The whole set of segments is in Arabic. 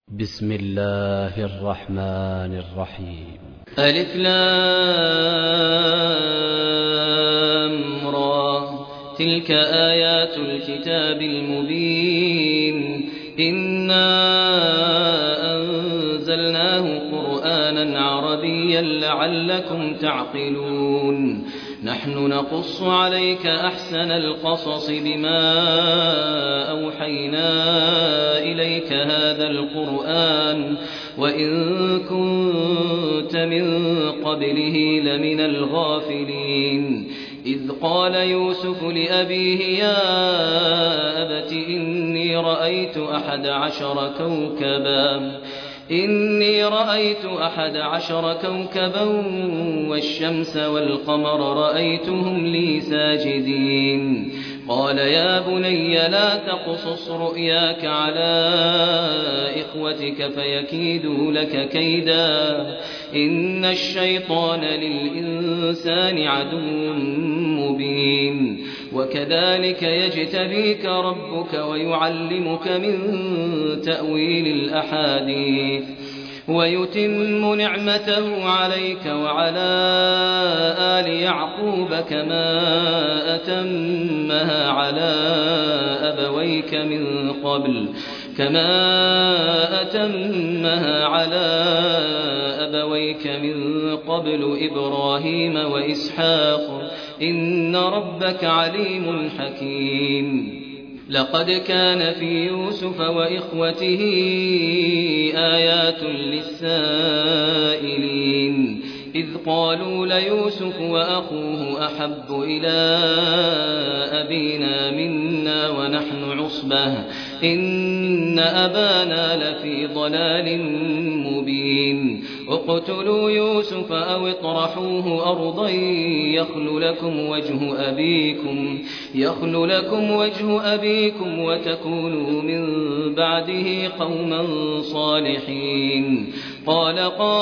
بسم الله الرحمن الرحيم. ألف لام را تلك آيات الكتاب المبين إنا أنزلناه قرآنا عربيا لعلكم تعقلون نحن نقص عليك أحسن القصص بما أوحينا إليك هذا القرآن وإن كنت من قبله لمن الغافلين إذ قال يوسف لأبيه يا أبت إني رأيت أحد عشر كوكبا والشمس والقمر رأيتهم لي ساجدين قال يا بني لا تقصص رؤياك على إخوتك فيكيدوا لك كيدا إن الشيطان للإنسان عدو مبين وكذلك يجتبيك ربك ويعلمك من تأويل الأحاديث ويتم نعمته عليك وعلى آل يعقوب كما أتمها على أبويك من قبل إبراهيم وإسحاق إن ربك عليم حكيم لقد كان في يوسف وإخوته آيات للسائلين إذ قالوا ليوسف وأخوه أحب إلى أبينا منا ونحن عصبة إن أبانا لفي ضلال مبين اقتلوا يوسف أو اطرحوه أرضا يخل لكم وجه أبيكم وتكونوا من بعده قوما صالحين قال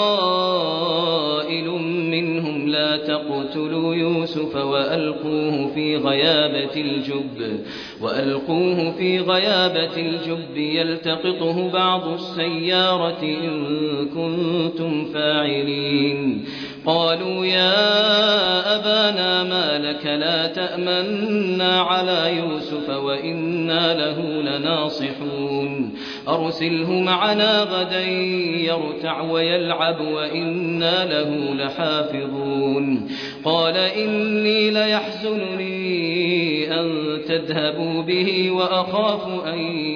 قائل منهم لا تقتلوا يوسف وألقوه في غيابة الجب يلتقطه بعض السيارة إن كنتم فاعلين قالوا يا أبانا ما لك لا تأمنا على يوسف وإنا له لناصحون أرسله معنا غدا يرتع ويلعب وإنا له لحافظون قال إني ليحزنني أن تذهبوا به وأخاف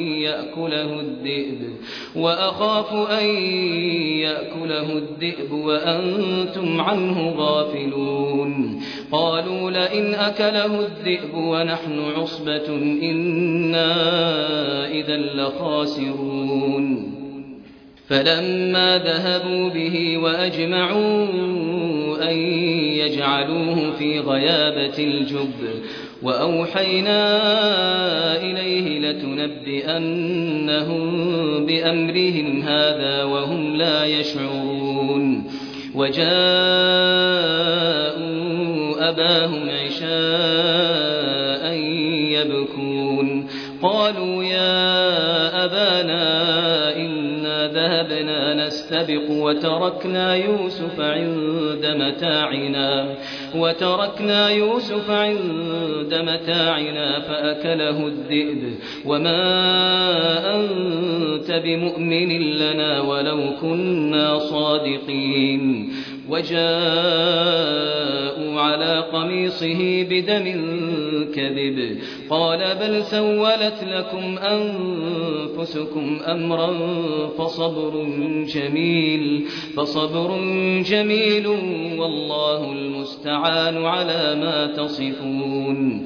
أن يأكله الذئب وأنتم عنه غافلون قالوا لئن أكله الذئب ونحن عصبة إنا إذا لخاسرون فلما ذهبوا به وأجمعوا أن يجعلوه في غيابة الجب وأوحينا إليه لتنبئنهم بأمرهم هذا وهم لا يشعرون وجاءوا أباهم عشاء يبكون قالوا يا أبانا إنا ذهبنا نستبق وتركنا يوسف عند متاعنا فأكله الذئب وما أنت بمؤمن لنا ولو كنا صادقين وجاءوا على قميصه بدم كذب قال بل سولت لكم أنفسكم أمرا فصبر جميل والله المستعان على ما تصفون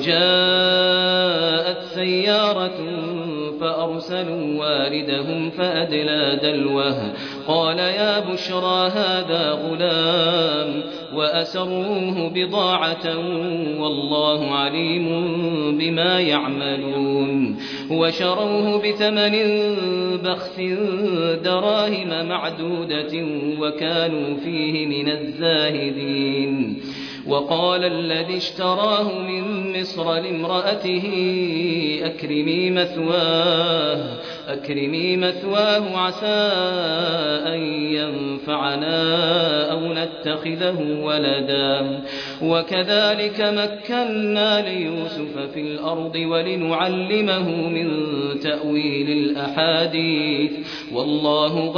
وجاءت سيارة فأرسلوا واردهم فأدلى دلوه قال يا بشرى هذا غلام وأسروه بضاعة والله عليم بما يعملون وشروه بثمن بخس دراهم معدودة وكانوا فيه من الزاهدين وقال الذي اشتراه من مصر لامرأته أكرمي مثواه أكرمي مثواه عسى أن ينفعنا أو نتخذه ولدا وكذلك مكنا ليوسف في الأرض ولنعلمه من تأويل الأحاديث والله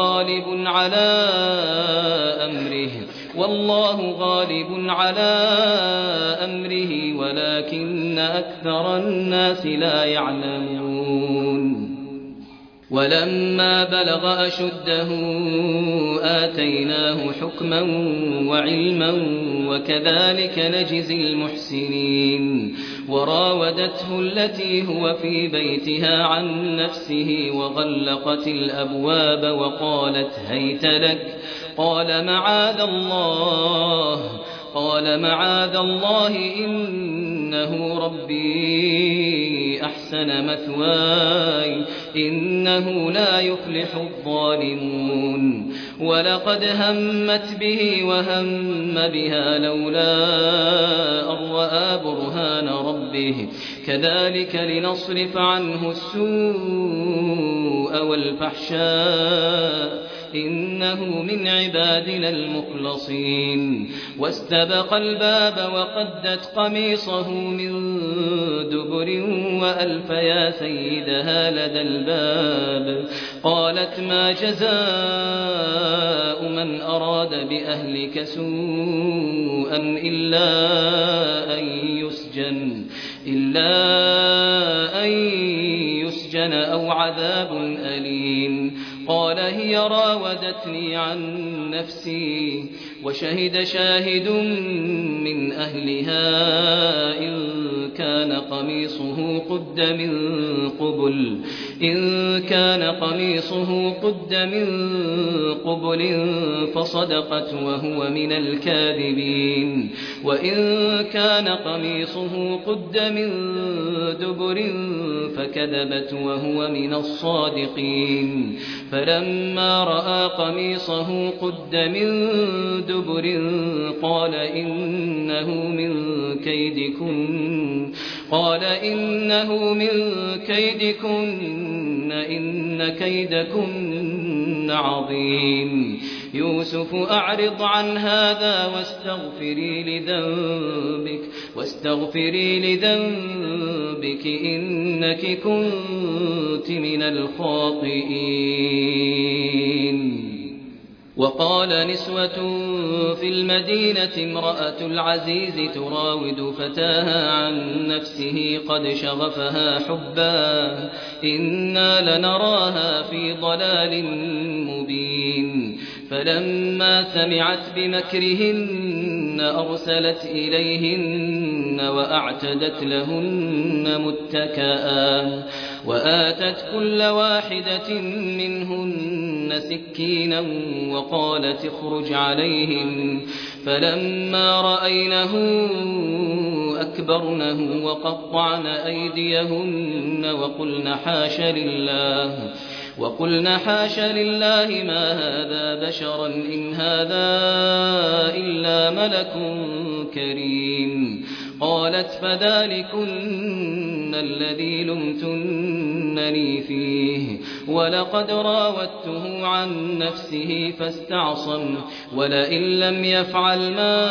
غالب على أمره ولكن أكثر الناس لا يعلمون ولما بلغ أشده آتيناه حكما وعلما وكذلك نجزي المحسنين وراودته التي هو في بيتها عن نفسه وغلقت الأبواب وقالت هيت لك قال معاذ الله إنه ربي أحسن مثواي إنه لا يفلح الظالمون ولقد همت به وهم بها لولا أن رأى برهان ربه كذلك لنصرف عنه السوء والفحشاء إنه من عبادنا المخلصين واستبق الباب وقدت قميصه من دبر وألف يا سيدها لدى الباب قالت ما جزاء من أراد بأهلك سوءا إلا أن يسجن أو عذاب أليم قال هي راودتني عن نفسي وشهد شاهد من أهلها إن كان قميصه قد من قبل فصدقت وهو من الكاذبين وإن كان قميصه قد من دبر فكذبت وهو من الصادقين فلما رأى قميصه قد من دبر قال إنه من كيدكن إن كيدكن عظيم يوسف أعرض عن هذا واستغفري لذنبك إنك كنت من الخاطئين وقال نسوة في المدينة امرأة العزيز تراود فتاها عن نفسه قد شغفها حبا إنا لنراها في ضلال مبين فلما سمعت بمكرهن أرسلت إليهن وأعتدت لهن متكئا وآتت كل واحدة منهن سكينا وقالت اخرج عليهم فلما رأينه أكبرنه وقطعن أيديهن وقلن حاش لله ما هذا بشرا إن هذا إلا ملك كريم قالت فذلكن الذي لمتنني فيه ولقد راودته عن نفسه فاستعصم ولئن لم يفعل ما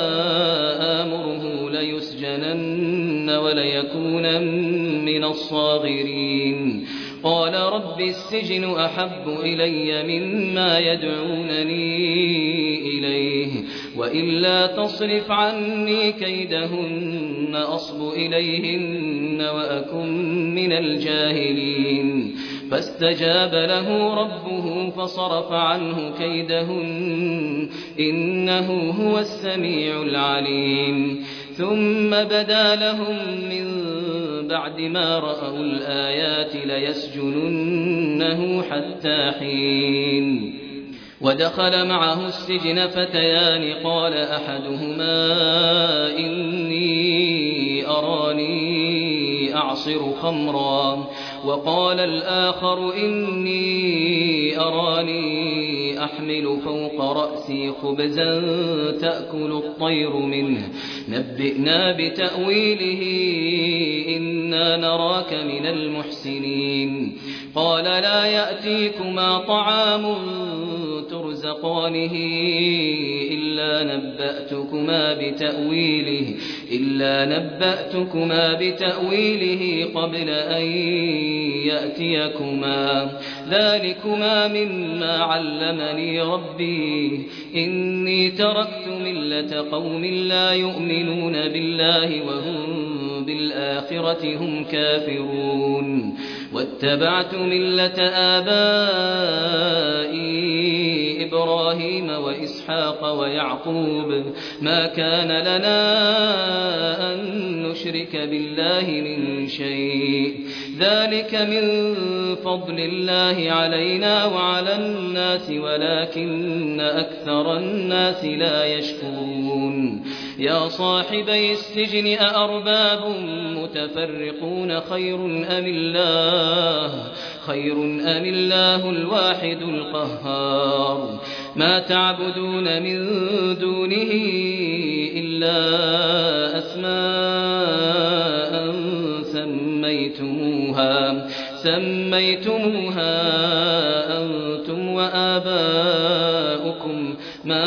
آمره ليسجنن وليكون من الصاغرين قال رب السجن أحب إلي مما يدعونني إليه وإلا تصرف عني كيدهن أصب إليهن وأكن من الجاهلين فاستجاب له ربه فصرف عنه كيدهن إنه هو السميع العليم ثم بدا لهم من بعد ما رأوا الآيات ليسجننه حتى حين ودخل معه السجن فتيان قال أحدهما إني أراني أعصر خمرا وقال الآخر إني أراني أحمل فوق رأسي خبزا تأكل الطير منه نبئنا بتأويله إنا نراك من المحسنين قال لا يأتيكما طعام ترزقانه إلا نبأتكما بتأويله قبل أن يأتيكما ذلكما مما علمني ربي إني تركت ملة قوم لا يؤمنون بالله وهم بالآخرة هم كافرون واتبعت ملة آبائي إبراهيم وإسحاق ويعقوب ما كان لنا أن نشرك بالله من شيء ذلك من فضل الله علينا وعلى الناس ولكن أكثر الناس لا يشكرون يا صاحبي السجن أأرباب متفرقون خير أم الله الواحد القهار ما تعبدون من دونه إلا أسماء سميتموها أنتم وآباؤكم ما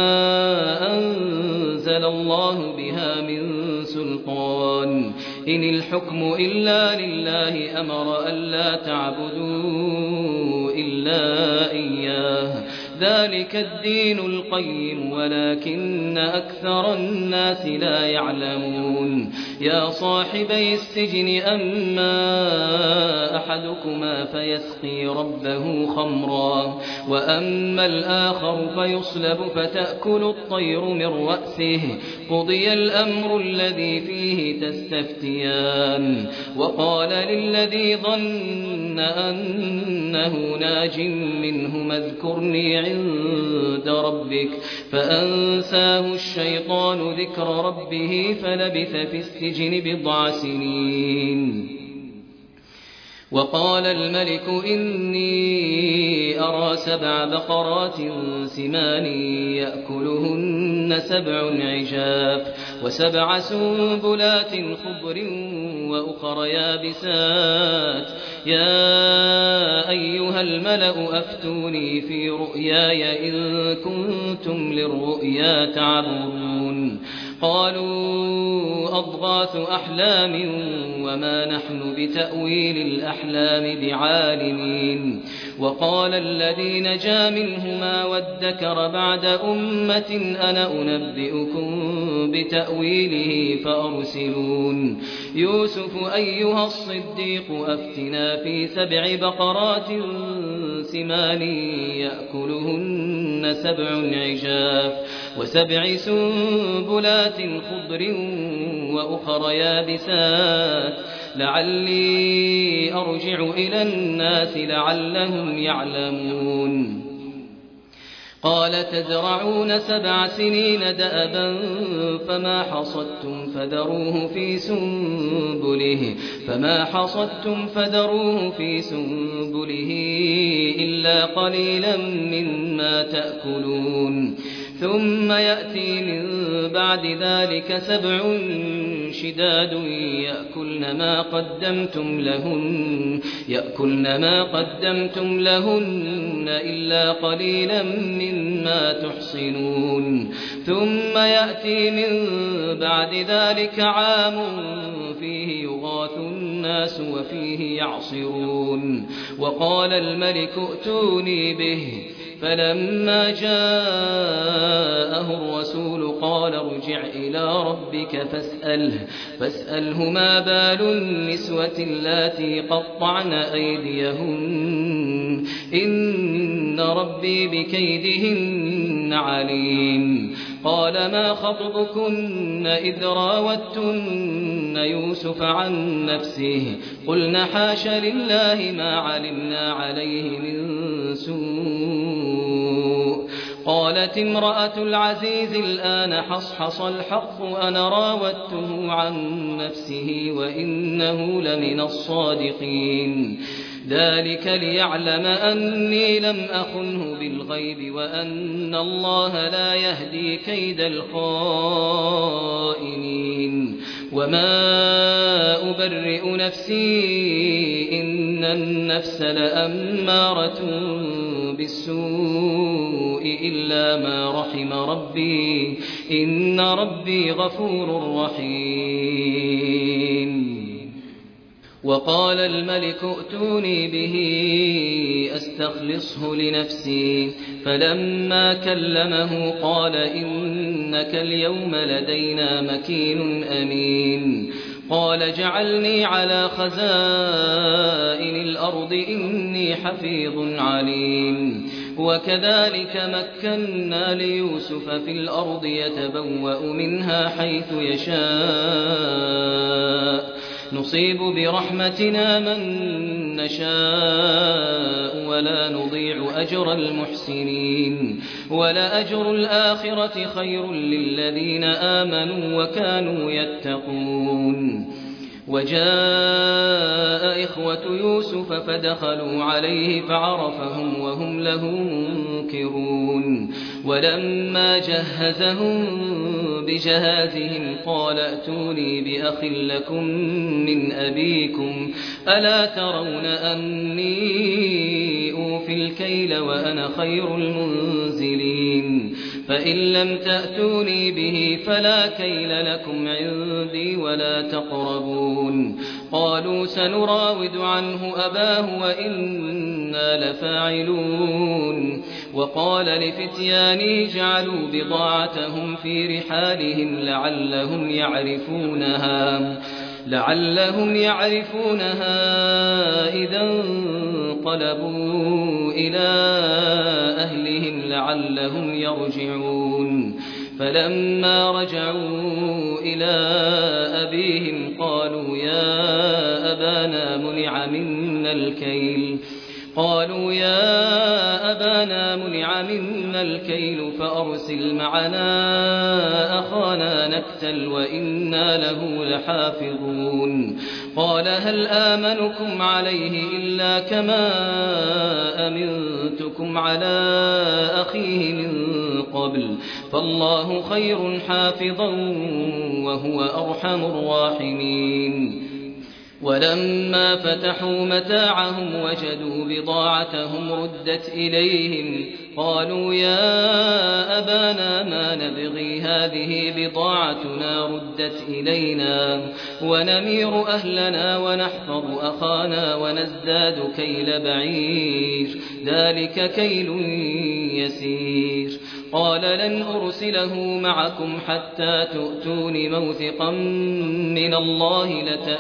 أنزل الله بها من سلطان إن الحكم إلا لله أمر ألا تعبدوا إلا إياه ذلك الدين القيم ولكن أكثر الناس لا يعلمون يا صاحبي السجن أما أحدكما فيسقي ربه خمرا وأما الآخر فيصلب فتأكل الطير من رأسه قضي الأمر الذي فيه تستفتيان وقال للذي ظن أنه ناج منهما اذكرني عند ربك فأنساه الشيطان ذكر ربه فلبث في السجن بضع سنين وقال الملك إني أرى 7 بقرات سمان يأكلهن 7 عجاف و7 سنبلات خضر وأخر يابسات يا أيها الملأ أفتوني في رؤياي إن كنتم للرؤيا تعبرون قالوا أضغاث أحلام وما نحن بتأويل الأحلام بعالمين وقال الذي نجا منهما وادكر بعد أمة أنا أنبئكم بتأويله فأرسلون يوسف أيها الصديق أفتنا في 7 بقرات سمان يأكلهن 7 عجاف و7 سنبلات خضر وأخر يابسات لعلي أرجع إلى الناس لعلهم يعلمون قال تزرعون 7 سنين دأبا فما حصدتم فذروه في سنبله إلا قليلا مما تأكلون ثم يأتي من بعد ذلك 7 شداد يأكلن ما قدمتم لهن إلا قليلا مما تحصنون ثم يأتي من بعد ذلك عام فيه يغاث الناس وفيه يعصرون وقال الملك ائتوني به فلما جاءه الرسول قال ارجع إلى ربك فاسأله ما بال النسوة اللاتي قطعن أيديهن إن ربي بكيدهن عليم قال ما خطبكن إذ راوتن يوسف عن نفسه قلنا حاش لله ما علمنا عليه من سوء قالت امرأة العزيز الآن حصحص الحق أنا راودته عن نفسه وإنه لمن الصادقين ذلك ليعلم أني لم أخنه بالغيب وأن الله لا يهدي كيد الخائنين وما أبرئ نفسي إن النفس لأمارة بالسوء إلا ما رحم ربي إن ربي غفور رحيم وقال الملك ائتوني به أستخلصه لنفسي فلما كلمه قال إنك اليوم لدينا مكين أمين قال جعلني على خزائن الأرض إني حفيظ عليم وكذلك مكنا ليوسف في الأرض يتبوأ منها حيث يشاء نصيب برحمتنا من نشاء ولا نضيع أجر المحسنين ولأجر الآخرة خير للذين آمنوا وكانوا يتقون وجاء إخوة يوسف فدخلوا عليه فعرفهم وهم له منكرون ولما جهزهم بجهازهم قال ائتوني بأخ لكم من أبيكم ألا ترون أني أوفي الكيل وأنا خير المنزلين فإن لم تأتوني به فلا كيل لكم عندي ولا تقربون قالوا سنراود عنه أباه وإنا لفاعلون وقال لفتيانه جعلوا بضاعتهم في رحالهم لعلهم يعرفونها إذا انقلبوا إلى أهلهم لعلهم يرجعون فلما رجعوا إلى أبيهم قالوا يا أبانا منع منا الكيل فأرسل معنا أخانا نكتل وإنا له لحافظون قال هل آمنكم عليه إلا كما أمنتكم على أخيه من قبل فالله خير حافظا وهو أرحم الراحمين ولما فتحوا متاعهم وجدوا بضاعتهم ردت إليهم قالوا يا أبانا ما نبغي هذه بضاعتنا ردت إلينا ونمير أهلنا ونحفظ أخانا ونزداد كيل بعير ذلك كيل يسير قال لن أرسله معكم حتى تؤتون موثقا من الله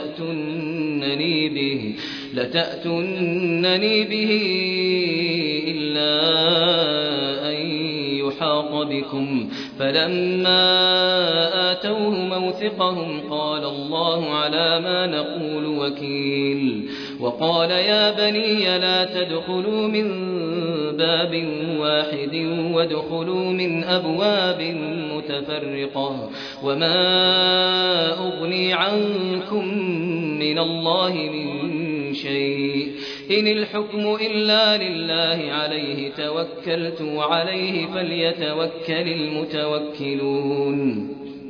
لتأتونني به إلا أن يحاط بكم فلما آتوه موثقهم قال الله على ما نقول وكيل وقال يا بني لا تدخلوا من باب واحد وادخلوا من أبواب متفرقة وما أغني عنكم من الله من شيء إن الحكم إلا لله عليه توكلت وعليه فليتوكل المتوكلون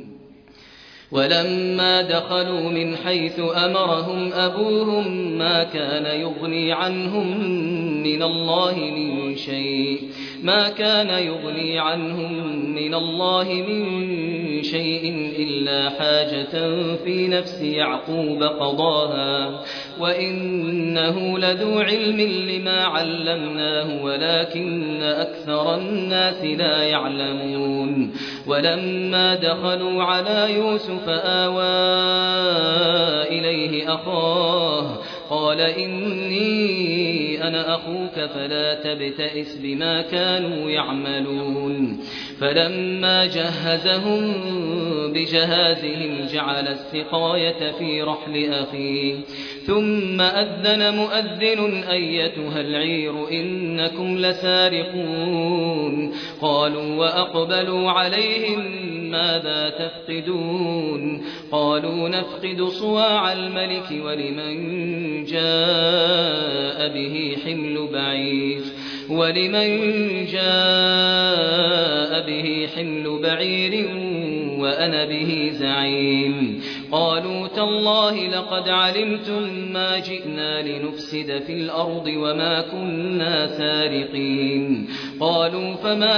ولما دخلوا من حيث أمرهم أبوهم ما كان يغني عنهم من الله من شيء إلا حاجة في نفس يعقوب قضاها وإنه لذو علم لما علمناه ولكن أكثر الناس لا يعلمون ولما دخلوا على يوسف آوى إليه أخاه قال إني أنا أخوك فلا تبتئس بما كانوا يعملون فلما جهزهم بجهازهم جعل السقاية في رحل أخيه ثم أذن مؤذن أيتها العير إنكم لسارقون قالوا وأقبلوا عليهم ماذا تفقدون قالوا نفقد صواع الملك ولمن جاء به حمل بعير وأنا به زعيم قالوا تالله لقد علمتم ما جئنا لنفسد في الأرض وما كنا سارقين قالوا فما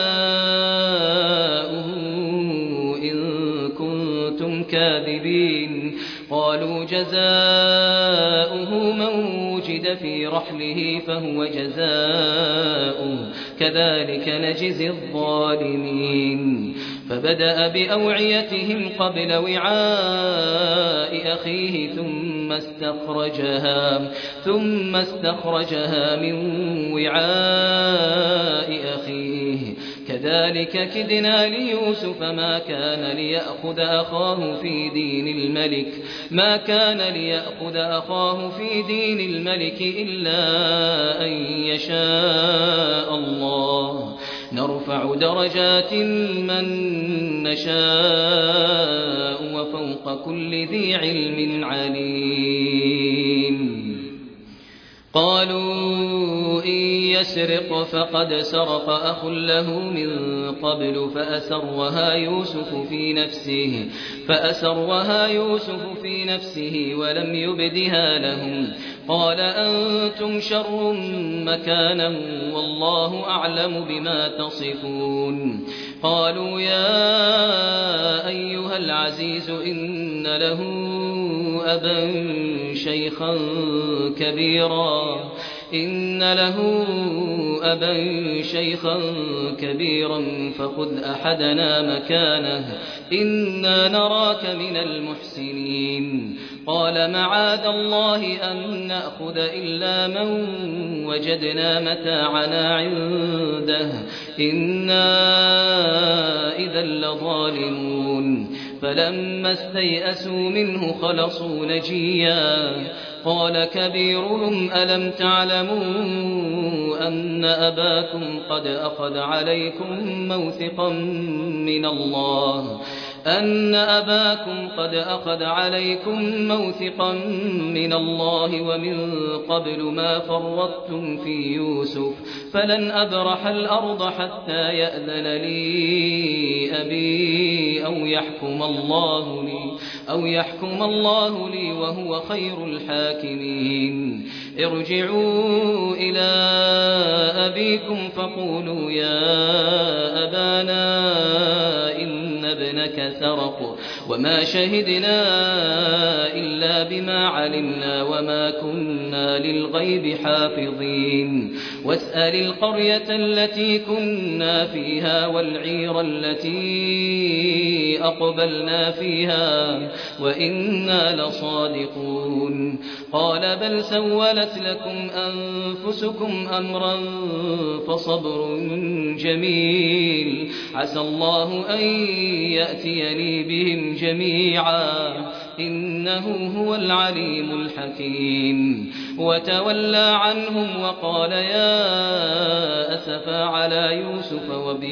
جزاؤه إن كنتم كاذبين قالوا جزاؤه من وجد في رحله فهو جزاؤه كذلك نجزي الظالمين فبدأ بأوعيتهم قبل وعاء أخيه ثم استخرجها من وعاء أخيه كذلك كدنا ليوسف ما كان ليأخذ أخاه في دين الملك إلا أن يشاء الله نرفع درجات من نشاء وفوق كل ذي علم عليم قالوا إن يسرق فقد سرق أخ له من قبل فأسرها يوسف في نفسه ولم يبدها لهم قال أنتم شر مكانا والله أعلم بما تصفون قالوا يا أيها العزيز إن له أبا شيخا كبيرا فخذ أحدنا مكانه إنا نراك من المحسنين قال معاذ الله أن نأخذ إلا من وجدنا متاعنا عنده إنا إذا لظالمون فلما استيئسوا منه خلصوا نجيا قال كبيرهم ألم تعلموا أن أباكم قد أخذ عليكم موثقا من الله ومن قبل ما فرطتم في يوسف فلن أبرح الأرض حتى يأذن لي أبي أو يحكم الله لي وهو خير الحاكمين ارجعوا إلى أبيكم فقولوا يا أبانا إن ابنك سرق وما شهدنا إلا بما علمنا وما كنا للغيب حافظين واسأل القرية التي كنا فيها والعير التي أقبلنا فيها وإنا لصادقون قال بل سولت لكم أنفسكم أمرا فصبر جميل عسى الله أن يأتيني بهم جميعا إنه هو العليم الحكيم وتولى عنهم وقال يا أسفا على يوسف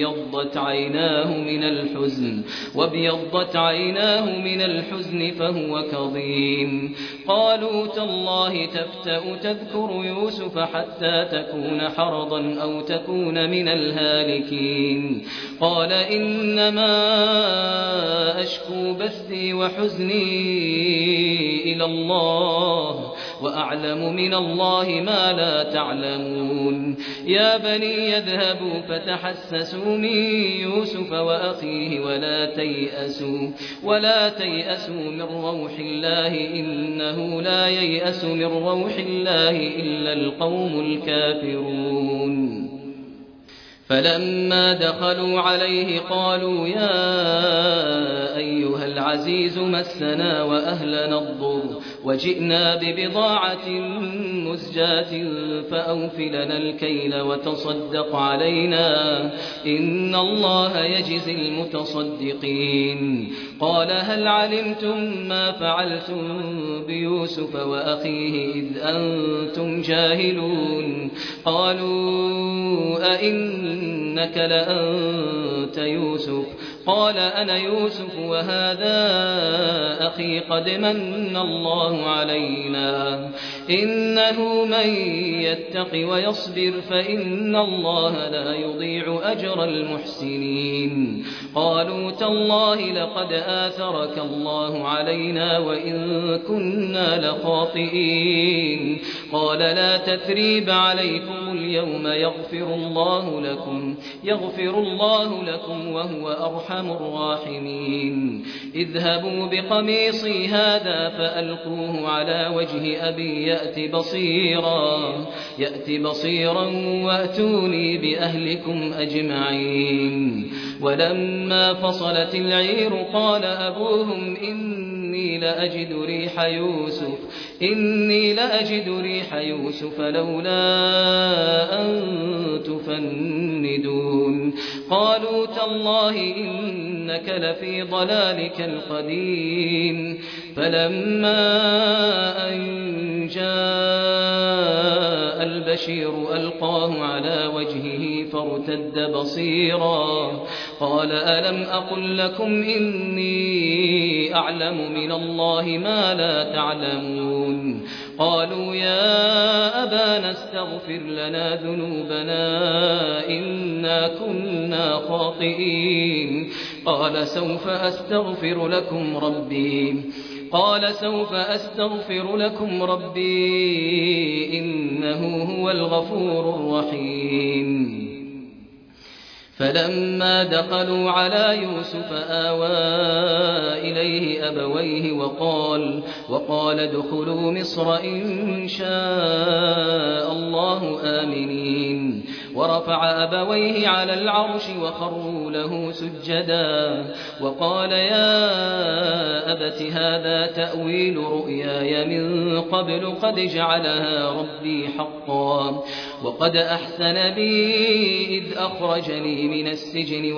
وابيضت عيناه من الحزن فهو كظيم قالوا تالله تفتأ تذكر يوسف حتى تكون حرضا أو تكون من الهالكين قال إنما أشكو بثي وحزني إلى الله وأعلم من الله ما لا تعلمون يا بني يذهبوا فتحسسوا من يوسف وأخيه ولا تيأسوا من روح الله إنه لا ييأس من روح الله إلا القوم الكافرون فلما دخلوا عليه قالوا يا أيها العزيز مسنا وأهلنا الضر وجئنا ببضاعة مزجاة فأوف لنا الكيل وتصدق علينا إن الله يجزي المتصدقين قال هل علمتم ما فعلتم بيوسف وأخيه إذ أنتم جاهلون قالوا أئنك لأنت يوسف قال أنا يوسف وهذا أخي قد من الله علينا إنه من يتق ويصبر فإن الله لا يضيع أجر المحسنين قالوا تالله لقد آثرك الله علينا وإن كنا لخاطئين قال لا تثريب عليكم اليوم يغفر الله لكم وهو أرحم الراحمين اذهبوا بقميصي هذا فألقوه على وجه أبي يأت بصيرا وأتوني بأهلكم أجمعين ولما فصلت العير قال أبوهم إني لأجد ريح يوسف لولا أن تفندون قالوا تالله إنك لفي ضلالك القديم فلما أن جاء البشير ألقاه على وجهه فارتد بصيرا قال ألم أقل لكم إني أعلم من الله ما لا تعلمون قالوا يا أبانا استغفر لنا ذنوبنا إنا كنا خاطئين قال سوف أستغفر لكم ربي إنه هو الغفور الرحيم فلما دخلوا على يوسف آوى إليه أبويه وقال ادخلوا مصر إن شاء الله آمنين ورفع أبويه على العرش وخروا له سجدا وقال يا أبت هذا تأويل رؤياي من قبل قد جعلها ربي حقا وقد أحسن بي إذ أخرجني من السجن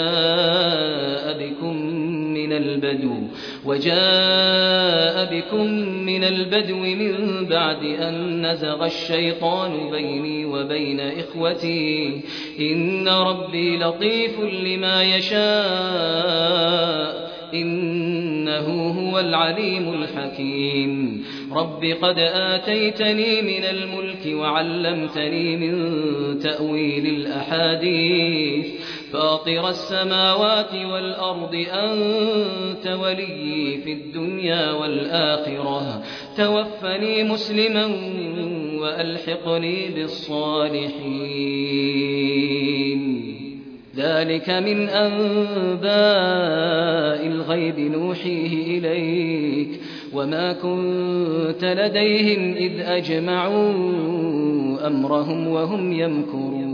وجاء بكم من البدو من بعد أن نزغ الشيطان بيني وبين إخوتي إن ربي لطيف لما يشاء إنه هو العليم الحكيم رب قد آتيتني من الملك وعلمتني من تأويل الأحاديث فاطر السماوات والأرض أنت ولي في الدنيا والآخرة توفني مسلما وألحقني بالصالحين ذلك من أنباء الغيب نوحيه إليك وما كنت لديهم إذ أجمعوا أمرهم وهم يمكرون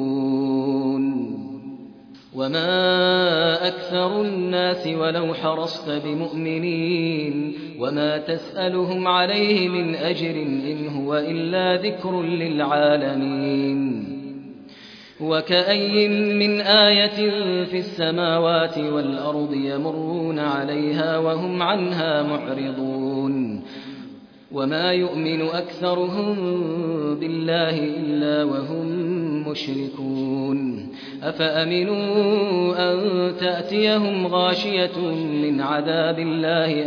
وما أكثر الناس ولو حرصت بمؤمنين وما تسألهم عليه من أجر إن هو إلا ذكر للعالمين وكأي من آية في السماوات والأرض يمرون عليها وهم عنها معرضون وما يؤمن أكثرهم بالله إلا وهم مشركون أفأمنوا أن تأتيهم غاشية من عذاب الله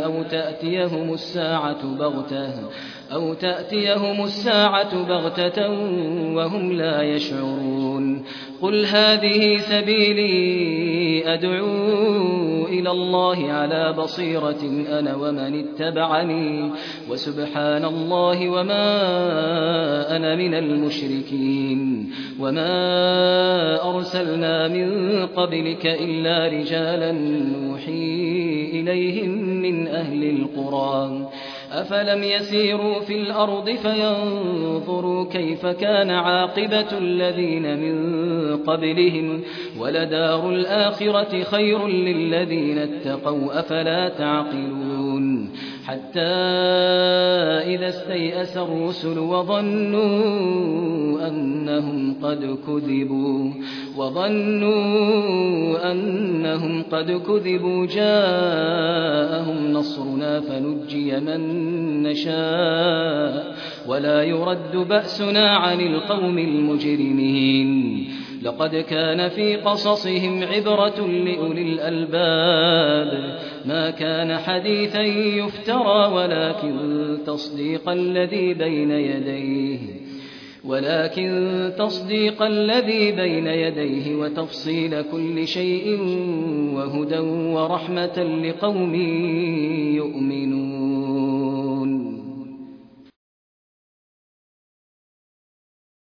أو تأتيهم الساعة بغتة وهم لا يشعرون قل هذه سبيلي أدعو إلى الله على بصيرة أنا ومن اتبعني وسبحان الله وما أنا من المشركين وما أرسلنا من قبلك إلا رجالا نوحي إليهم من أهل القرى أفلم يسيروا في الأرض فينظروا كيف كان عاقبة الذين من قبلهم ولدار الآخرة خير للذين اتقوا أفلا تعقلون حتى إذا استيأس الرسل وظنوا أنهم قد كذبوا جاءهم نصرنا فنجي من نشاء ولا يرد بأسنا عن القوم المجرمين لقد كان في قصصهم عبرة لأولي الألباب ما كان حديثا يفترى ولكن تصديق الذي بين يديه وتفصيل كل شيء وهدى ورحمة لقوم يؤمنون